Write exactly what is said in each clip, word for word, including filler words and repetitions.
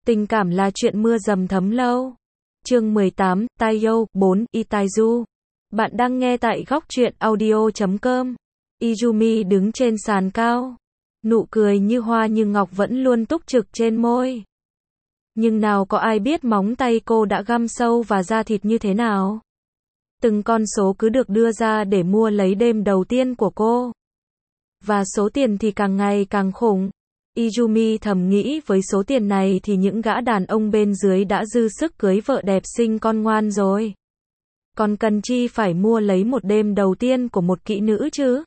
Tình cảm là chuyện mưa dầm thấm lâu. Chương mười tám, Taiyo, bốn, Itaiju. Bạn đang nghe tại góc truyện audio chấm com. Izumi đứng trên sàn cao. Nụ cười như hoa như ngọc vẫn luôn túc trực trên môi. Nhưng nào có ai biết móng tay cô đã găm sâu và da thịt như thế nào. Từng con số cứ được đưa ra để mua lấy đêm đầu tiên của cô. Và số tiền thì càng ngày càng khủng. Izumi thầm nghĩ với số tiền này thì những gã đàn ông bên dưới đã dư sức cưới vợ đẹp sinh con ngoan rồi. Còn cần chi phải mua lấy một đêm đầu tiên của một kỹ nữ chứ?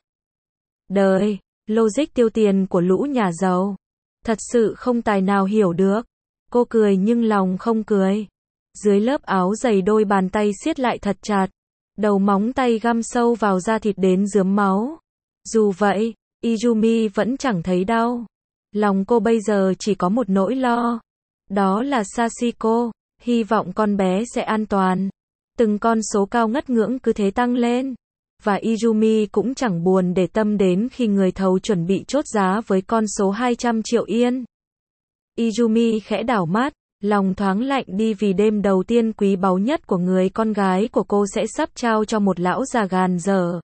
Đời, logic tiêu tiền của lũ nhà giàu. Thật sự không tài nào hiểu được. Cô cười nhưng lòng không cười. Dưới lớp áo dày đôi bàn tay siết lại thật chặt. Đầu móng tay găm sâu vào da thịt đến rướm máu. Dù vậy, Izumi vẫn chẳng thấy đau. Lòng cô bây giờ chỉ có một nỗi lo. Đó là Sachiko, hy vọng con bé sẽ an toàn. Từng con số cao ngất ngưỡng cứ thế tăng lên. Và Izumi cũng chẳng buồn để tâm đến khi người thầu chuẩn bị chốt giá với con số hai trăm triệu yên. Izumi khẽ đảo mắt, lòng thoáng lạnh đi vì đêm đầu tiên quý báu nhất của người con gái của cô sẽ sắp trao cho một lão già gàn dở.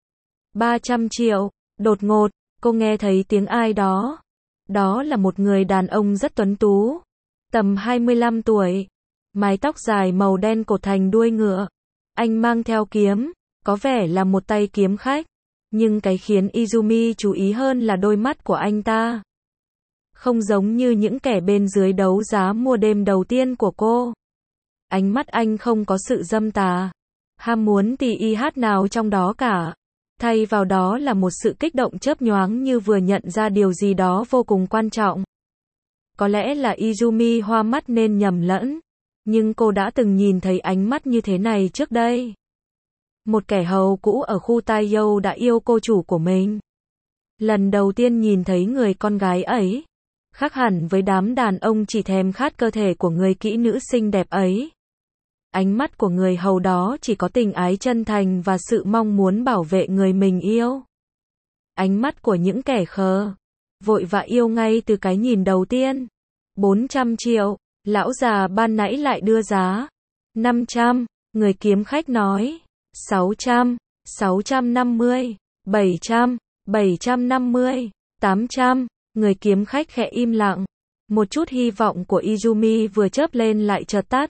ba trăm triệu, đột ngột, cô nghe thấy tiếng ai đó. Đó là một người đàn ông rất tuấn tú, tầm hai mươi lăm tuổi, mái tóc dài màu đen cột thành đuôi ngựa. Anh mang theo kiếm, có vẻ là một tay kiếm khách, nhưng cái khiến Izumi chú ý hơn là đôi mắt của anh ta. Không giống như những kẻ bên dưới đấu giá mua đêm đầu tiên của cô. Ánh mắt anh không có sự dâm tà, ham muốn tì y hát nào trong đó cả. Thay vào đó là một sự kích động chớp nhoáng như vừa nhận ra điều gì đó vô cùng quan trọng. Có lẽ là Izumi hoa mắt nên nhầm lẫn. Nhưng cô đã từng nhìn thấy ánh mắt như thế này trước đây. Một kẻ hầu cũ ở khu Taiyo đã yêu cô chủ của mình. Lần đầu tiên nhìn thấy người con gái ấy, khác hẳn với đám đàn ông chỉ thèm khát cơ thể của người kỹ nữ xinh đẹp ấy. Ánh mắt của người hầu đó chỉ có tình ái chân thành và sự mong muốn bảo vệ người mình yêu. Ánh mắt của những kẻ khờ, vội vã yêu ngay từ cái nhìn đầu tiên. bốn trăm triệu, lão già ban nãy lại đưa giá. năm trăm, người kiếm khách nói. sáu trăm, sáu trăm năm mươi, bảy trăm, bảy trăm năm mươi, tám trăm, người kiếm khách khẽ im lặng. Một chút hy vọng của Izumi vừa chớp lên lại chợt tắt.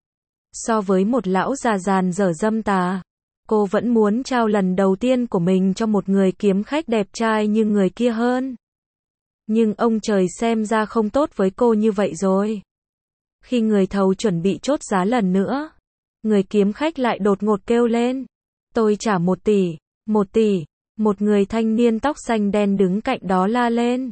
So với một lão già dàn dở dâm tà, cô vẫn muốn trao lần đầu tiên của mình cho một người kiếm khách đẹp trai như người kia hơn. Nhưng ông trời xem ra không tốt với cô như vậy rồi. Khi người thầu chuẩn bị chốt giá lần nữa, người kiếm khách lại đột ngột kêu lên. Tôi trả một tỷ, một tỷ, một người thanh niên tóc xanh đen đứng cạnh đó la lên.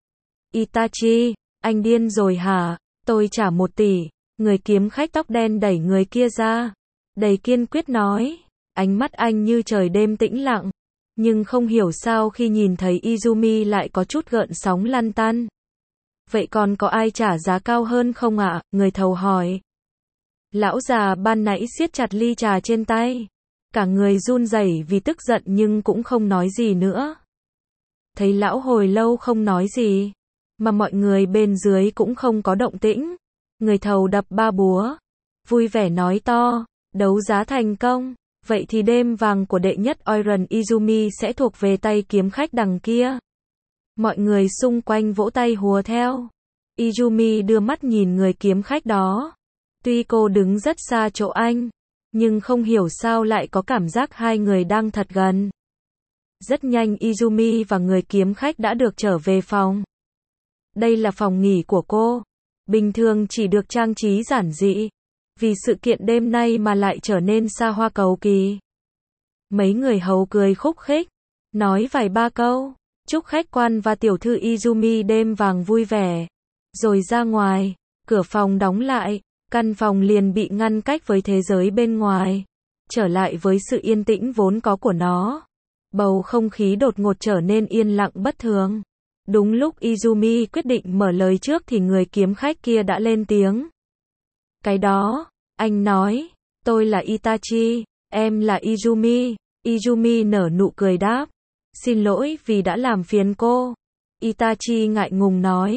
Itachi, anh điên rồi hả? Tôi trả một tỷ. Người kiếm khách tóc đen đẩy người kia ra, đầy kiên quyết nói. Ánh mắt anh như trời đêm tĩnh lặng, nhưng không hiểu sao khi nhìn thấy Izumi lại có chút gợn sóng lăn tăn. Vậy còn có ai trả giá cao hơn không ạ? Người thầu hỏi. Lão già ban nãy siết chặt ly trà trên tay, cả người run rẩy vì tức giận nhưng cũng không nói gì nữa. Thấy lão hồi lâu không nói gì, mà mọi người bên dưới cũng không có động tĩnh. Người thầu đập ba búa, vui vẻ nói to, đấu giá thành công, vậy thì đêm vàng của đệ nhất Oiran Izumi sẽ thuộc về tay kiếm khách đằng kia. Mọi người xung quanh vỗ tay hùa theo. Izumi đưa mắt nhìn người kiếm khách đó. Tuy cô đứng rất xa chỗ anh, nhưng không hiểu sao lại có cảm giác hai người đang thật gần. Rất nhanh Izumi và người kiếm khách đã được trở về phòng. Đây là phòng nghỉ của cô. Bình thường chỉ được trang trí giản dị, vì sự kiện đêm nay mà lại trở nên xa hoa cầu kỳ. Mấy người hầu cười khúc khích, nói vài ba câu, chúc khách quan và tiểu thư Izumi đêm vàng vui vẻ, rồi ra ngoài. Cửa phòng đóng lại, căn phòng liền bị ngăn cách với thế giới bên ngoài, trở lại với sự yên tĩnh vốn có của nó. Bầu không khí đột ngột trở nên yên lặng bất thường. Đúng lúc Izumi quyết định mở lời trước thì người kiếm khách kia đã lên tiếng. Cái đó, anh nói, tôi là Itachi, em là Izumi. Izumi nở nụ cười đáp. Xin lỗi vì đã làm phiền cô. Itachi ngại ngùng nói.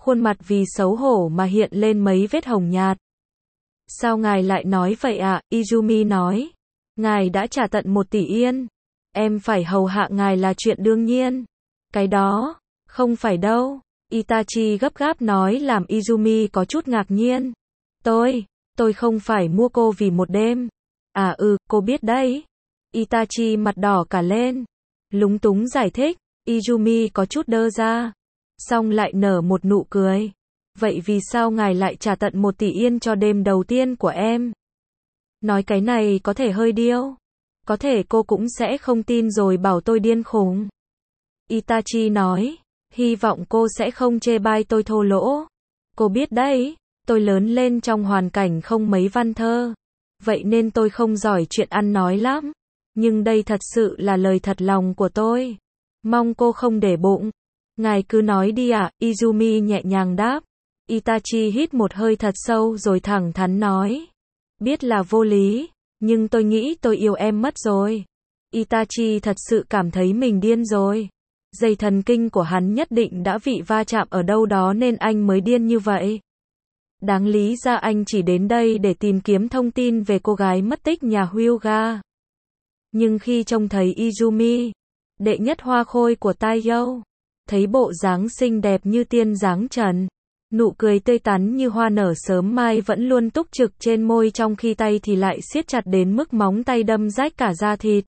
khuôn mặt vì xấu hổ mà hiện lên mấy vết hồng nhạt. Sao ngài lại nói vậy ạ? Izumi nói. Ngài đã trả tận một tỷ yên. Em phải hầu hạ ngài là chuyện đương nhiên. Cái đó, không phải đâu. Itachi gấp gáp nói làm Izumi có chút ngạc nhiên. Tôi, tôi không phải mua cô vì một đêm. À ừ, cô biết đấy. Itachi mặt đỏ cả lên. Lúng túng giải thích. Izumi có chút đơ ra. Xong lại nở một nụ cười. Vậy vì sao ngài lại trả tận một tỷ yên cho đêm đầu tiên của em? Nói cái này có thể hơi điêu. Có thể cô cũng sẽ không tin rồi bảo tôi điên khùng. Itachi nói. Hy vọng cô sẽ không chê bai tôi thô lỗ. Cô biết đấy, tôi lớn lên trong hoàn cảnh không mấy văn thơ. Vậy nên tôi không giỏi chuyện ăn nói lắm. Nhưng đây thật sự là lời thật lòng của tôi. Mong cô không để bụng. Ngài cứ nói đi ạ, à, Izumi nhẹ nhàng đáp. Itachi hít một hơi thật sâu rồi thẳng thắn nói. Biết là vô lý, nhưng tôi nghĩ tôi yêu em mất rồi. Itachi thật sự cảm thấy mình điên rồi. Dây thần kinh của hắn nhất định đã bị va chạm ở đâu đó nên anh mới điên như vậy. Đáng lý ra anh chỉ đến đây để tìm kiếm thông tin về cô gái mất tích nhà Hyuga. Nhưng khi trông thấy Izumi, đệ nhất hoa khôi của Taiyo, thấy bộ dáng xinh đẹp như tiên dáng trần, nụ cười tươi tắn như hoa nở sớm mai vẫn luôn túc trực trên môi trong khi tay thì lại siết chặt đến mức móng tay đâm rách cả da thịt.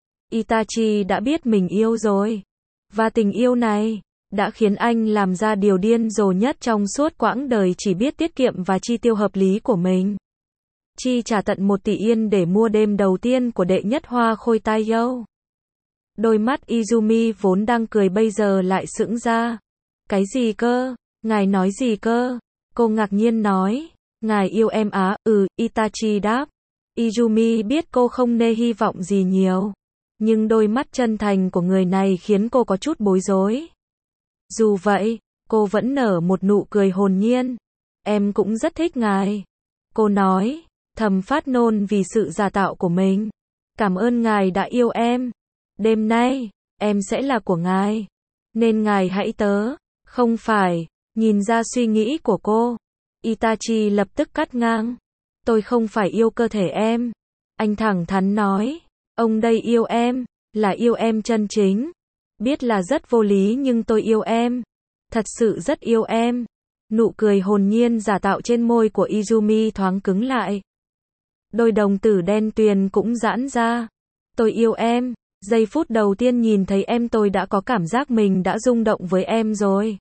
Itachi đã biết mình yêu rồi. Và tình yêu này đã khiến anh làm ra điều điên rồ nhất trong suốt quãng đời chỉ biết tiết kiệm và chi tiêu hợp lý của mình. Chi trả tận một tỷ yên để mua đêm đầu tiên của đệ nhất hoa khôi Taiyo. Đôi mắt Izumi vốn đang cười bây giờ lại sững ra. Cái gì cơ? Ngài nói gì cơ? Cô ngạc nhiên nói. Ngài yêu em á? Ừ, Itachi đáp. Izumi biết cô không nê hy vọng gì nhiều. Nhưng đôi mắt chân thành của người này khiến cô có chút bối rối. Dù vậy, cô vẫn nở một nụ cười hồn nhiên. Em cũng rất thích ngài. Cô nói, thầm phát nôn vì sự giả tạo của mình. Cảm ơn ngài đã yêu em. Đêm nay, em sẽ là của ngài. Nên ngài hãy tớ. Không phải, nhìn ra suy nghĩ của cô. Itachi lập tức cắt ngang. Tôi không phải yêu cơ thể em. Anh thẳng thắn nói. Ông đây yêu em, là yêu em chân chính. Biết là rất vô lý nhưng tôi yêu em. Thật sự rất yêu em. Nụ cười hồn nhiên giả tạo trên môi của Izumi thoáng cứng lại. Đôi đồng tử đen tuyền cũng giãn ra. Tôi yêu em. Giây phút đầu tiên nhìn thấy em tôi đã có cảm giác mình đã rung động với em rồi.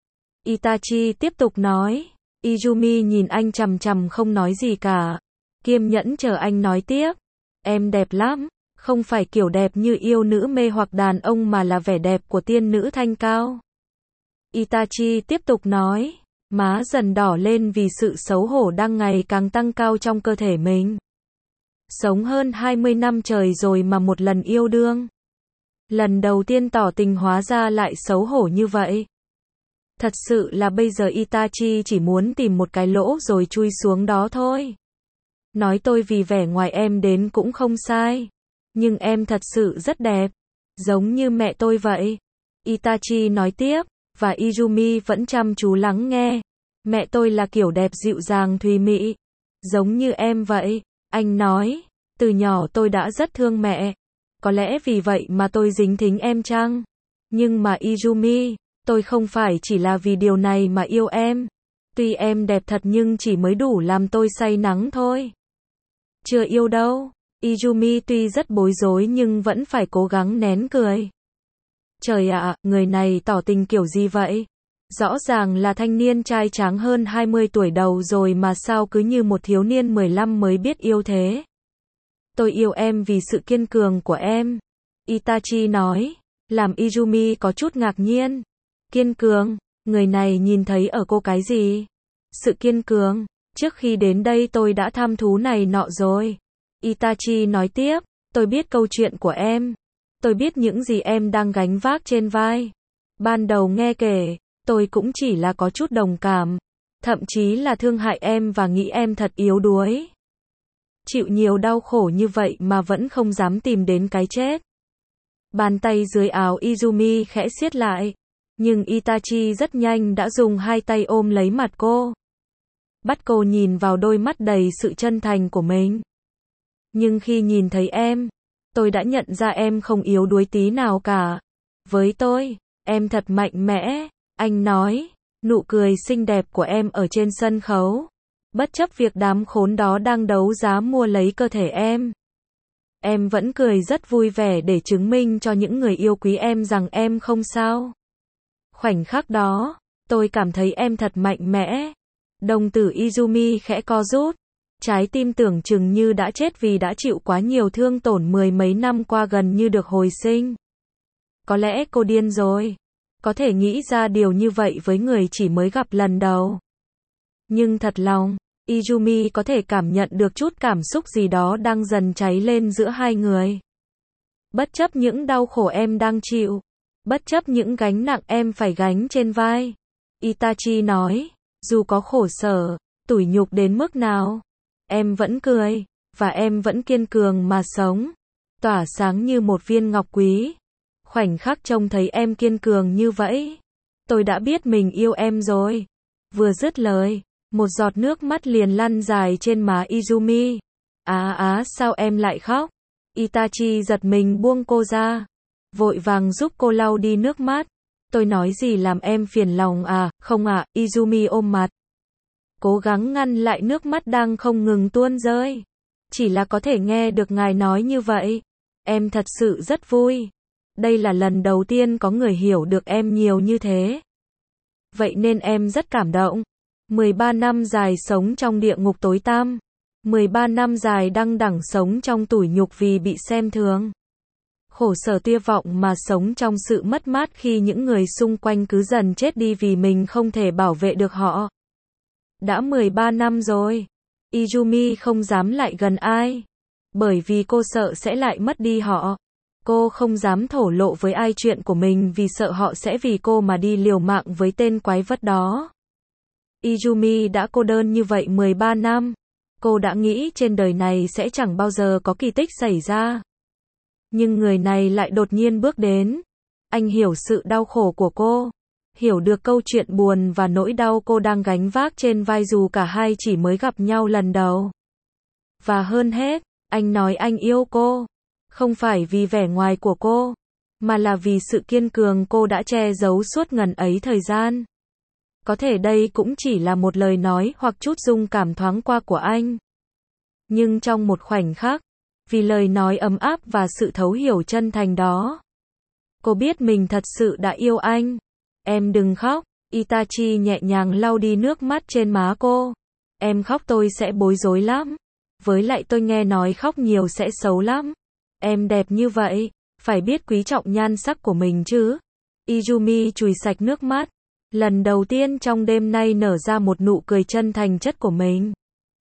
Itachi tiếp tục nói. Izumi nhìn anh chằm chằm không nói gì cả. Kiên nhẫn chờ anh nói tiếp. Em đẹp lắm. Không phải kiểu đẹp như yêu nữ mê hoặc đàn ông mà là vẻ đẹp của tiên nữ thanh cao. Itachi tiếp tục nói. Má dần đỏ lên vì sự xấu hổ đang ngày càng tăng cao trong cơ thể mình. Sống hơn hai mươi năm trời rồi mà một lần yêu đương. Lần đầu tiên tỏ tình hóa ra lại xấu hổ như vậy. Thật sự là bây giờ Itachi chỉ muốn tìm một cái lỗ rồi chui xuống đó thôi. Nói tôi vì vẻ ngoài em đến cũng không sai. Nhưng em thật sự rất đẹp. Giống như mẹ tôi vậy. Itachi nói tiếp. Và Izumi vẫn chăm chú lắng nghe. Mẹ tôi là kiểu đẹp dịu dàng thùy mị. Giống như em vậy. Anh nói. Từ nhỏ tôi đã rất thương mẹ. Có lẽ vì vậy mà tôi dính thính em chăng? Nhưng mà Izumi, tôi không phải chỉ là vì điều này mà yêu em. Tuy em đẹp thật nhưng chỉ mới đủ làm tôi say nắng thôi. Chưa yêu đâu. Izumi tuy rất bối rối nhưng vẫn phải cố gắng nén cười. Trời ạ, người này tỏ tình kiểu gì vậy? Rõ ràng là thanh niên trai tráng hơn hai mươi tuổi đầu rồi mà sao cứ như một thiếu niên mười lăm mới biết yêu thế. Tôi yêu em vì sự kiên cường của em. Itachi nói, làm Izumi có chút ngạc nhiên. Kiên cường, người này nhìn thấy ở cô cái gì? Sự kiên cường, trước khi đến đây tôi đã tham thú này nọ rồi. Itachi nói tiếp, tôi biết câu chuyện của em. Tôi biết những gì em đang gánh vác trên vai. Ban đầu nghe kể, tôi cũng chỉ là có chút đồng cảm. Thậm chí là thương hại em và nghĩ em thật yếu đuối. Chịu nhiều đau khổ như vậy mà vẫn không dám tìm đến cái chết. Bàn tay dưới áo Izumi khẽ siết lại. Nhưng Itachi rất nhanh đã dùng hai tay ôm lấy mặt cô. Bắt cô nhìn vào đôi mắt đầy sự chân thành của mình. Nhưng khi nhìn thấy em, tôi đã nhận ra em không yếu đuối tí nào cả. Với tôi, em thật mạnh mẽ, anh nói, nụ cười xinh đẹp của em ở trên sân khấu. Bất chấp việc đám khốn đó đang đấu giá mua lấy cơ thể em. Em vẫn cười rất vui vẻ để chứng minh cho những người yêu quý em rằng em không sao. Khoảnh khắc đó, tôi cảm thấy em thật mạnh mẽ. Đồng tử Izumi khẽ co rút. Trái tim tưởng chừng như đã chết vì đã chịu quá nhiều thương tổn mười mấy năm qua gần như được hồi sinh. Có lẽ cô điên rồi. Có thể nghĩ ra điều như vậy với người chỉ mới gặp lần đầu. Nhưng thật lòng, Izumi có thể cảm nhận được chút cảm xúc gì đó đang dần cháy lên giữa hai người. Bất chấp những đau khổ em đang chịu, bất chấp những gánh nặng em phải gánh trên vai, Itachi nói, dù có khổ sở, tủi nhục đến mức nào, em vẫn cười, và em vẫn kiên cường mà sống, tỏa sáng như một viên ngọc quý. Khoảnh khắc trông thấy em kiên cường như vậy, tôi đã biết mình yêu em rồi. Vừa dứt lời, một giọt nước mắt liền lăn dài trên má Izumi. Á á sao em lại khóc? Itachi giật mình buông cô ra, vội vàng giúp cô lau đi nước mắt. Tôi nói gì làm em phiền lòng à? Không ạ, à, Izumi ôm mặt, cố gắng ngăn lại nước mắt đang không ngừng tuôn rơi. Chỉ là có thể nghe được ngài nói như vậy, em thật sự rất vui. Đây là lần đầu tiên có người hiểu được em nhiều như thế. Vậy nên em rất cảm động. mười ba năm dài sống trong địa ngục tối tăm. mười ba năm dài đăng đẳng sống trong tủi nhục vì bị xem thường. Khổ sở tuyệt vọng mà sống trong sự mất mát khi những người xung quanh cứ dần chết đi vì mình không thể bảo vệ được họ. Đã mười ba năm rồi. Izumi không dám lại gần ai. Bởi vì cô sợ sẽ lại mất đi họ. Cô không dám thổ lộ với ai chuyện của mình vì sợ họ sẽ vì cô mà đi liều mạng với tên quái vật đó. Izumi đã cô đơn như vậy mười ba năm. Cô đã nghĩ trên đời này sẽ chẳng bao giờ có kỳ tích xảy ra. Nhưng người này lại đột nhiên bước đến. Anh hiểu sự đau khổ của cô. Hiểu được câu chuyện buồn và nỗi đau cô đang gánh vác trên vai dù cả hai chỉ mới gặp nhau lần đầu. Và hơn hết, anh nói anh yêu cô. Không phải vì vẻ ngoài của cô, mà là vì sự kiên cường cô đã che giấu suốt ngần ấy thời gian. Có thể đây cũng chỉ là một lời nói hoặc chút dung cảm thoáng qua của anh. Nhưng trong một khoảnh khắc, vì lời nói ấm áp và sự thấu hiểu chân thành đó, cô biết mình thật sự đã yêu anh. Em đừng khóc, Itachi nhẹ nhàng lau đi nước mắt trên má cô. Em khóc tôi sẽ bối rối lắm. Với lại tôi nghe nói khóc nhiều sẽ xấu lắm. Em đẹp như vậy, phải biết quý trọng nhan sắc của mình chứ. Izumi chùi sạch nước mắt. Lần đầu tiên trong đêm nay nở ra một nụ cười chân thành chất của mình.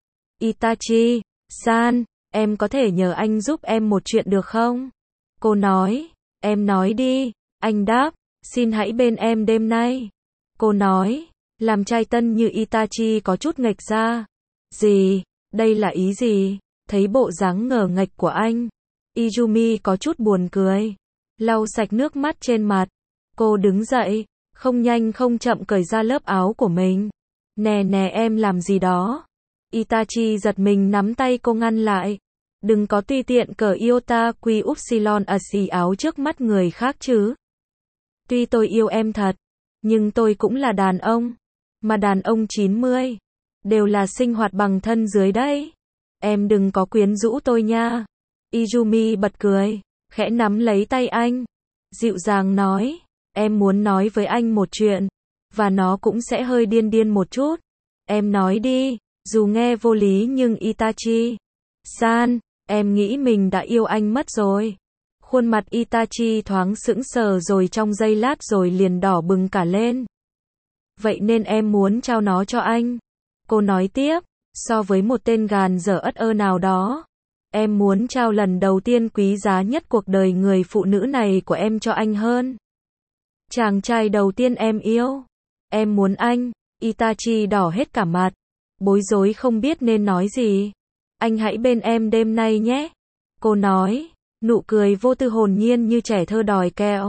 Itachi, san, em có thể nhờ anh giúp em một chuyện được không? Cô nói, em nói đi. Anh đáp, xin hãy bên em đêm nay. Cô nói, làm trai tân như Itachi có chút nghệch ra. Gì? Đây là ý gì? Thấy bộ dáng ngờ nghệch của anh, Izumi có chút buồn cười. Lau sạch nước mắt trên mặt. Cô đứng dậy, không nhanh không chậm cởi ra lớp áo của mình. Nè nè em làm gì đó? Itachi giật mình nắm tay cô ngăn lại. Đừng có tùy tiện cởi iota quy upsilon ở xì áo trước mắt người khác chứ. Tuy tôi yêu em thật, nhưng tôi cũng là đàn ông. Mà đàn ông chín mươi, đều là sinh hoạt bằng thân dưới đấy. Em đừng có quyến rũ tôi nha. Izumi bật cười, khẽ nắm lấy tay anh. Dịu dàng nói, em muốn nói với anh một chuyện. Và nó cũng sẽ hơi điên điên một chút. Em nói đi, dù nghe vô lý nhưng Itachi san, em nghĩ mình đã yêu anh mất rồi. Khuôn mặt Itachi thoáng sững sờ rồi trong giây lát rồi liền đỏ bừng cả lên. Vậy nên em muốn trao nó cho anh. Cô nói tiếp, so với một tên gàn dở ất ơ nào đó, em muốn trao lần đầu tiên quý giá nhất cuộc đời người phụ nữ này của em cho anh hơn. Chàng trai đầu tiên em yêu. Em muốn anh. Itachi đỏ hết cả mặt, bối rối không biết nên nói gì. Anh hãy bên em đêm nay nhé. Cô nói, nụ cười vô tư hồn nhiên như trẻ thơ đòi kẹo.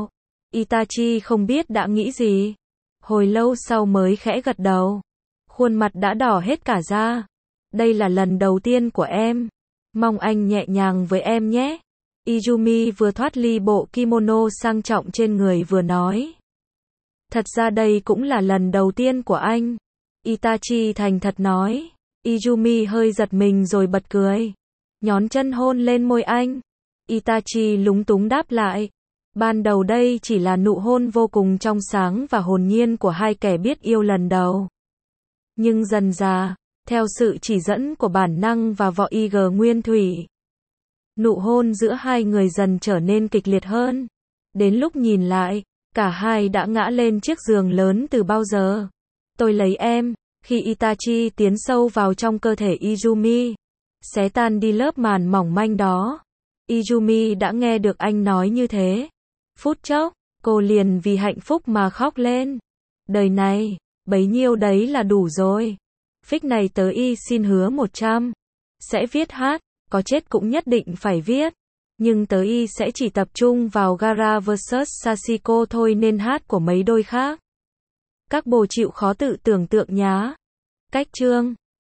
Itachi không biết đã nghĩ gì. Hồi lâu sau mới khẽ gật đầu. Khuôn mặt đã đỏ hết cả da. Đây là lần đầu tiên của em. Mong anh nhẹ nhàng với em nhé. Izumi vừa thoát ly bộ kimono sang trọng trên người vừa nói. Thật ra đây cũng là lần đầu tiên của anh. Itachi thành thật nói. Izumi hơi giật mình rồi bật cười. Nhón chân hôn lên môi anh. Itachi lúng túng đáp lại. Ban đầu đây chỉ là nụ hôn vô cùng trong sáng và hồn nhiên của hai kẻ biết yêu lần đầu. Nhưng dần dà, theo sự chỉ dẫn của bản năng và võ y nguyên thủy, nụ hôn giữa hai người dần trở nên kịch liệt hơn. Đến lúc nhìn lại, cả hai đã ngã lên chiếc giường lớn từ bao giờ. Tôi lấy em. Khi Itachi tiến sâu vào trong cơ thể Izumi, xé tan đi lớp màn mỏng manh đó, Izumi đã nghe được anh nói như thế. Phút chốc, cô liền vì hạnh phúc mà khóc lên. Đời này, bấy nhiêu đấy là đủ rồi. Phích này tớ y xin hứa một trăm. Sẽ viết hát, có chết cũng nhất định phải viết. Nhưng tớ y sẽ chỉ tập trung vào Gaara versus Sachiko thôi nên hát của mấy đôi khác. Các bồ chịu khó tự tưởng tượng nhá. Cách chương